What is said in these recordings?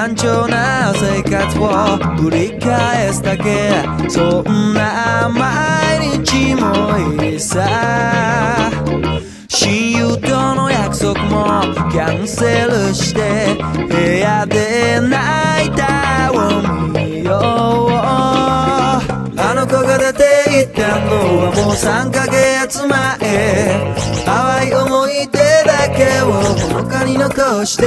単調な生活を繰り返すだけ、そんな毎日もいいさ。親友との約束もキャンセルして、部屋で泣いたを見よう。あの子が出て行ったのはもう3ヶ月前。淡い思い出だけをほのかに残して、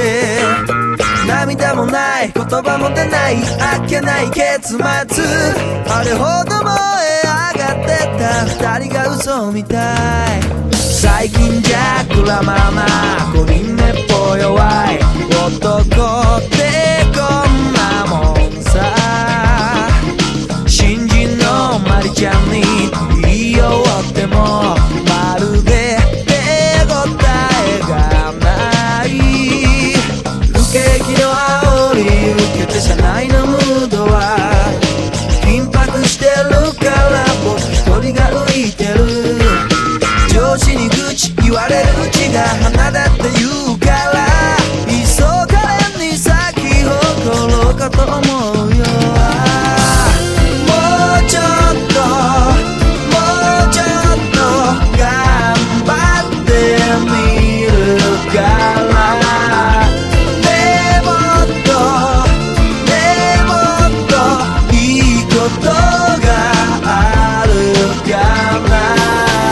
涙もない言葉も出ないあっけない結末。あれほど燃え上がってた二人が嘘みたい。最近じゃくらまま5人目っぽ弱い男ってこんなもんさ。新人のマリちゃんに言いよってもまるで手応えがない。不景気の煽り受けて車内のムードは緊迫してるから僕一人が浮いてる。上司に愚痴言われるうちが花だって言うから、急がれに咲き誇ろうかと思うよ。もうちょっともうちょっと頑張ってみるから。ねもっとねもっといいことがあるかな。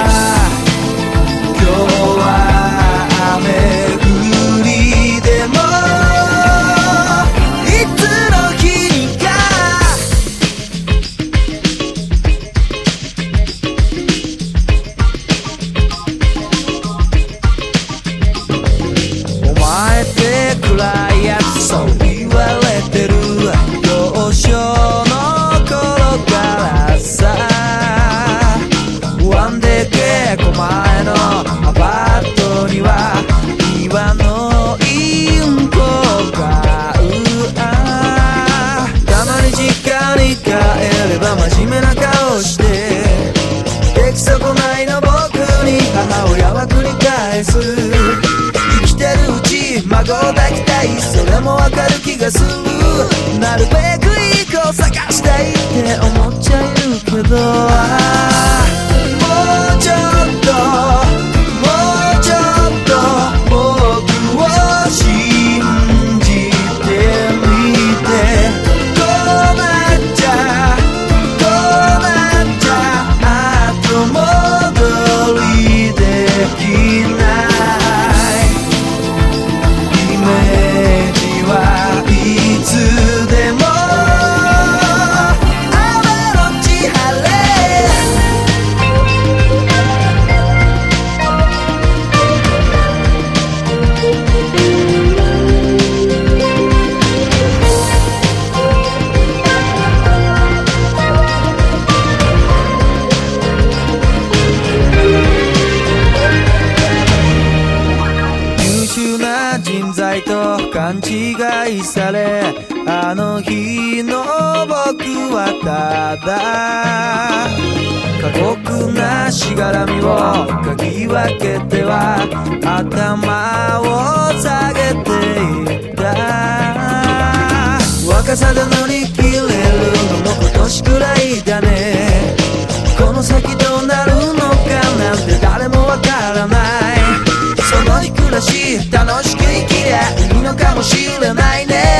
真面目な顔して出来損ないの僕に母親は繰り返す。生きてるうち孫を抱きたい、それもわかる気がする。なるべくいい子を探したいって思っちゃいるけど、もうちょっともうちょっと僕を信じてみて。こうなっちゃ戻りできないイメージはいつでも雨のち晴れ。人材と勘違いされ、あの日の僕はただ過酷なしがらみをかき分けては頭を下げていった。若さで乗り切れるのも今年くらいだね。この先どうなるのかなんて誰もわからない。その日暮らし楽しく生きりゃいいのかもしれないね。